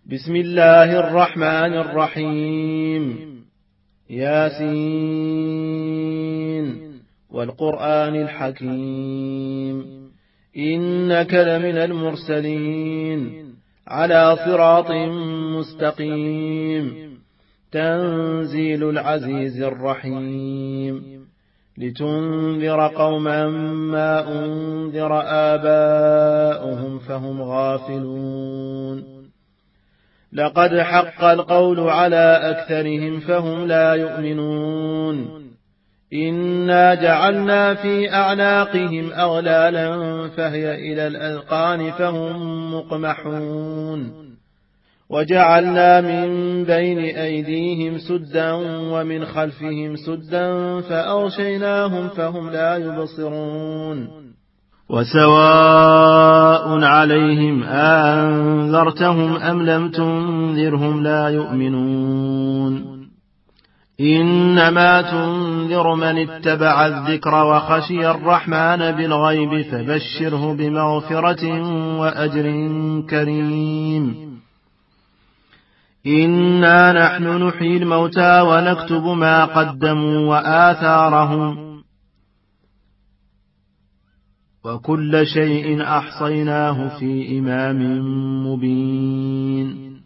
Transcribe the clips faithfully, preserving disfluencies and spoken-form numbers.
بسم الله الرحمن الرحيم. ياسين والقرآن الحكيم إنك لمن المرسلين على صراط مستقيم تنزيل العزيز الرحيم لتنذر قوما ما أنذر آباؤهم فهم غافلون لقد حق القول على أكثرهم فهم لا يؤمنون إنا جعلنا في أعناقهم أغلالا فهي إلى الأذقان فهم مقمحون وجعلنا من بين أيديهم سدا ومن خلفهم سدا فأغشيناهم فهم لا يبصرون وسواء عليهم أنذرتهم أم لم تنذرهم لا يؤمنون إنما تنذر من اتبع الذكر وخشي الرحمن بالغيب فبشره بمغفرة وأجر كريم إنا نحن نحيي الموتى ونكتب ما قدموا وآثارهم وكل شيء أحصيناه في إمام مبين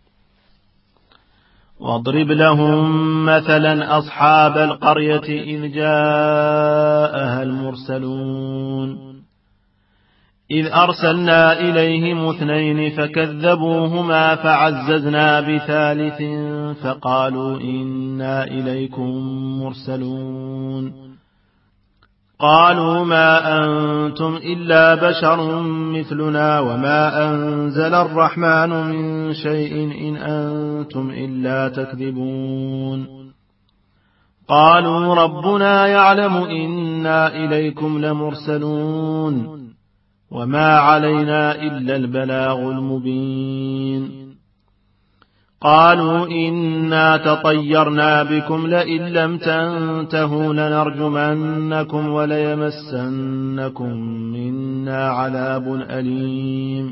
واضرب لهم مثلا أصحاب القرية إذ جاءها المرسلون إذ أرسلنا إليهم اثنين فكذبوهما فعززنا بثالث فقالوا إنا إليكم مرسلون قالوا ما أنتم إلا بشر مثلنا وما أنزل الرحمن من شيء إن أنتم إلا تكذبون قالوا ربنا يعلم إنا إليكم لمرسلون وما علينا إلا البلاغ المبين قالوا إنا تطيرنا بكم لئن لم تنتهوا لنرجمنكم وليمسنكم منا عذاب أليم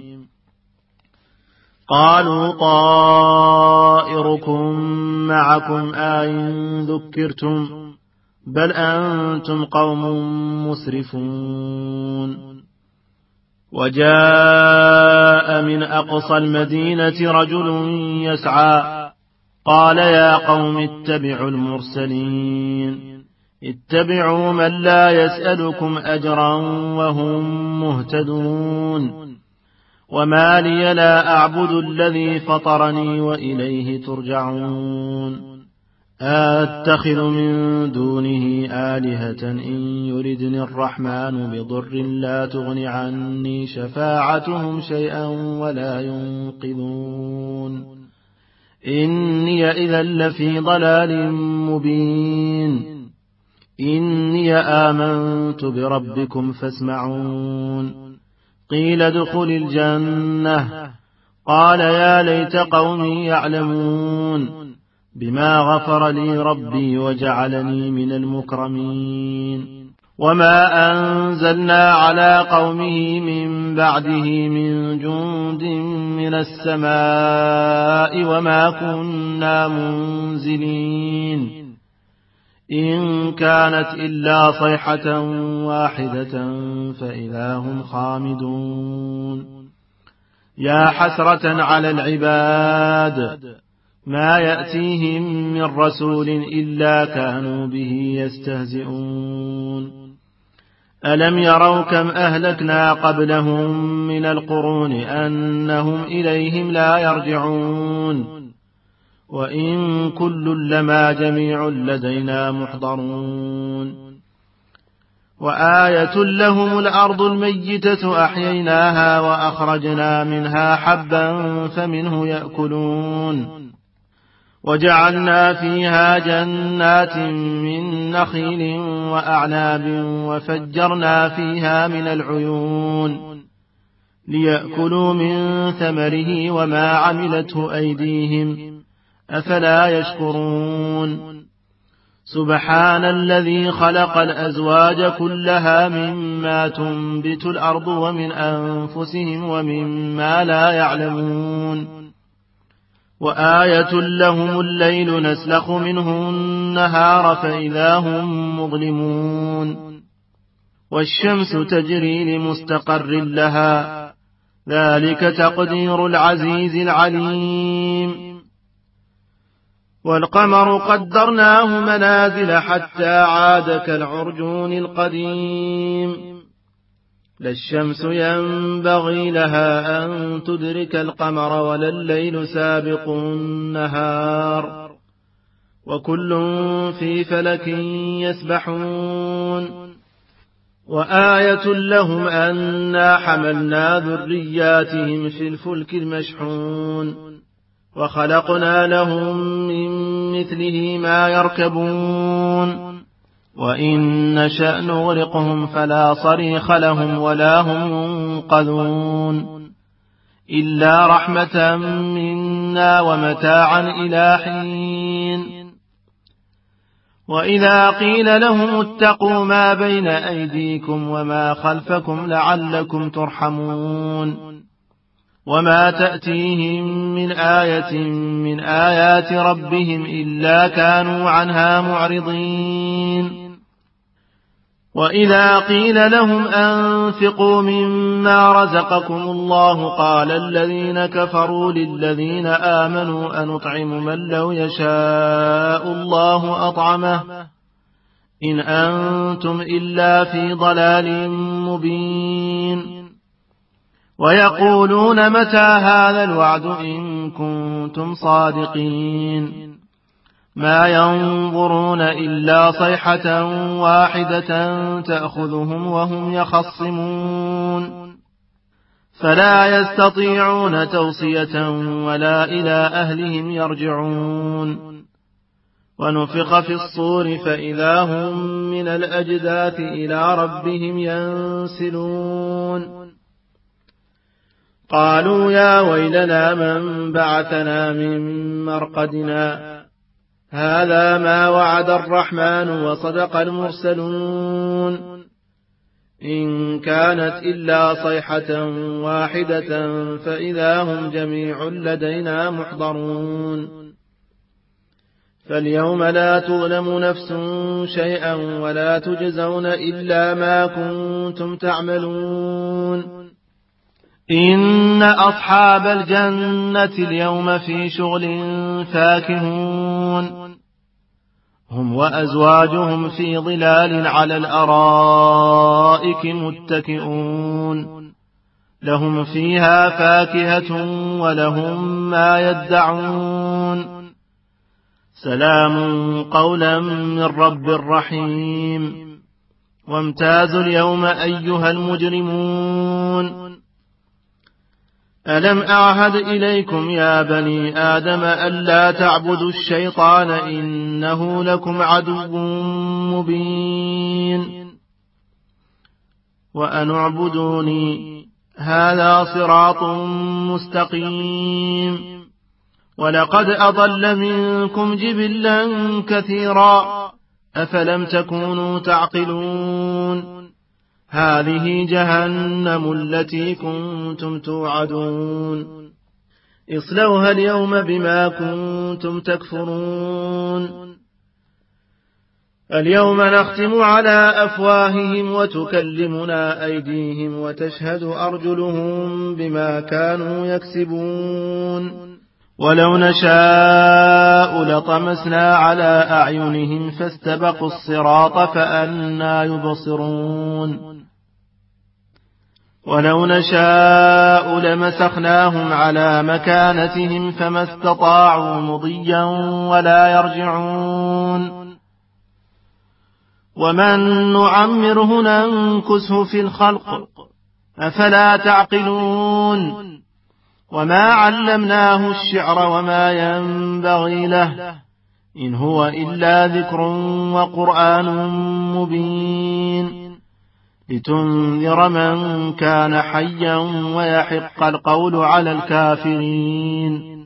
قالوا طائركم معكم أئن ذكرتم بل أنتم قوم مسرفون وجاء من أقصى المدينة رجل يسعى قال يا قوم اتبعوا المرسلين اتبعوا من لا يسألكم أجرا وهم مهتدون وما لي لا أعبد الذي فطرني وإليه ترجعون أتخذ من دونه آلهة إن يردني الرحمن بضر لا تغن عني شفاعتهم شيئا ولا ينقذون إني إذا لفي ضلال مبين إني آمنت بربكم فاسمعون قيل ادخل الجنة قال يا ليت قومي يعلمون بما غفر لي ربي وجعلني من المكرمين وما أنزلنا على قومه من بعده من جند من السماء وما كنا منزلين إن كانت إلا صيحة واحدة فإذا هم خامدون يا حسرة على العباد ما يأتيهم من رسول إلا كانوا به يستهزئون ألم يروا كم أهلكنا قبلهم من القرون أنهم إليهم لا يرجعون وإن كل لما جميع لدينا محضرون وآية لهم الأرض الميتة أحييناها وأخرجنا منها حبا فمنه يأكلون وجعلنا فيها جنات من نخيل وأعناب وفجرنا فيها من العيون ليأكلوا من ثمره وما عملته أيديهم أفلا يشكرون سبحان الذي خلق الأزواج كلها مما تنبت الأرض ومن أنفسهم ومما لا يعلمون وآية لهم الليل نسلخ منه النهار فإذا هم مظلمون والشمس تجري لمستقر لها ذلك تقدير العزيز العليم والقمر قدرناه منازل حتى عاد كالعرجون القديم لا الشمس ينبغي لها أن تدرك القمر ولا الليل سابق النهار وكل في فلك يسبحون وآية لهم أنا حملنا ذرياتهم في الفلك المشحون وخلقنا لهم من مثله ما يركبون وإن نشأ نغرقهم فلا صريخ لهم ولا هم ينقذون إلا رحمة منا ومتاعا إلى حين وإذا قيل لهم اتقوا ما بين أيديكم وما خلفكم لعلكم ترحمون وما تأتيهم من آية من آيات ربهم إلا كانوا عنها معرضين وإذا قيل لهم أنفقوا مما رزقكم الله قال الذين كفروا للذين آمنوا أنطعم من لو يشاء الله أطعمه إن أنتم إلا في ضلال مبين ويقولون متى هذا الوعد إن كنتم صادقين ما ينظرون إلا صيحة واحدة تأخذهم وهم يخصمون فلا يستطيعون توصية ولا إلى أهلهم يرجعون ونفخ في الصور فإذا هم من الأجداث إلى ربهم ينسلون قالوا يا ويلنا من بعثنا من مرقدنا هذا ما وعد الرحمن وصدق المرسلون إن كانت إلا صيحة واحدة فإذا هم جميع لدينا محضرون فاليوم لا تظلم نفس شيئا ولا تجزون إلا ما كنتم تعملون إن أصحاب الجنة اليوم في شغل فاكهون هم وأزواجهم في ظلال على الأرائك متكئون لهم فيها فاكهة ولهم ما يدعون سلام قولا من رب رحيم وامتازوا اليوم أيها المجرمون ألم أعهد إليكم يا بني آدم ألا تعبدوا الشيطان إنه لكم عدو مبين وأن اعبدوني هذا صراط مستقيم ولقد أضل منكم جبلا كثيرا أفلم تكونوا تعقلون هذه جهنم التي كنتم توعدون اصلوها اليوم بما كنتم تكفرون اليوم نختم على أفواههم وتكلمنا أيديهم وتشهد أرجلهم بما كانوا يكسبون ولو نشاء لطمسنا على أعينهم فاستبقوا الصراط فأنى يبصرون ولو نشاء لمسخناهم على مكانتهم فما استطاعوا مضيا ولا يرجعون ومن نعمره ننكسه في الخلق أفلا تعقلون وما علمناه الشعر وما ينبغي له إن هو إلا ذكر وقرآن مبين لتنذر من كان حيا ويحق القول على الكافرين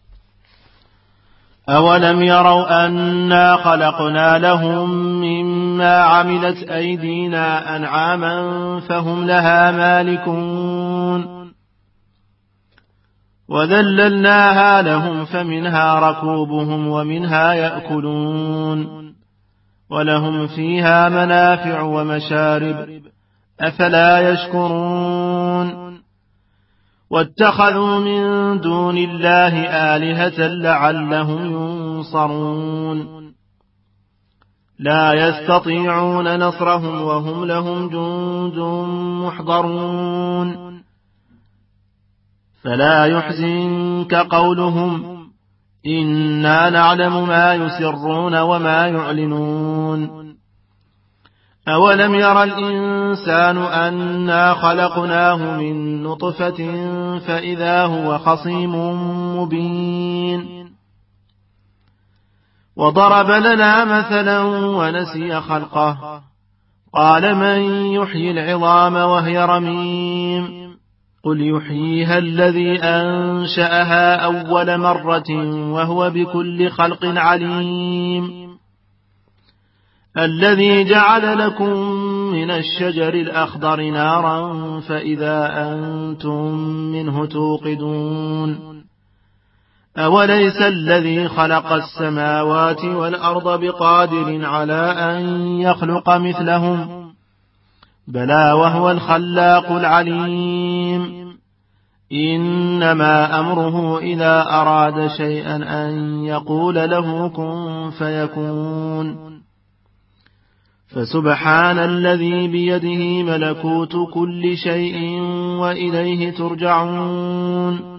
أولم يروا أنا خلقنا لهم مما عملت أيدينا أنعاما فهم لها مالكون وذللناها لهم فمنها ركوبهم ومنها يأكلون ولهم فيها منافع ومشارب أفلا يشكرون واتخذوا من دون الله آلهة لعلهم ينصرون لا يستطيعون نصرهم وهم لهم جند محضرون فلا يحزنك قولهم إنا نعلم ما يسرون وما يعلنون أولم ير الإنسان أنا خلقناه من نطفة فإذا هو خصيم مبين وضرب لنا مثلا ونسي خلقه قال من يحيي العظام وهي رميم قل يحييها الذي أنشأها أول مرة وهو بكل خلق عليم الذي جعل لكم من الشجر الأخضر نارا فإذا أنتم منه توقدون أوليس الذي خلق السماوات والأرض بقادر على أن يخلق مثلهم بلى وهو الخلاق العليم إنما أمره إذا أراد شيئا أن يقول له كن فيكون فسبحان الذي بيده ملكوت كل شيء وإليه ترجعون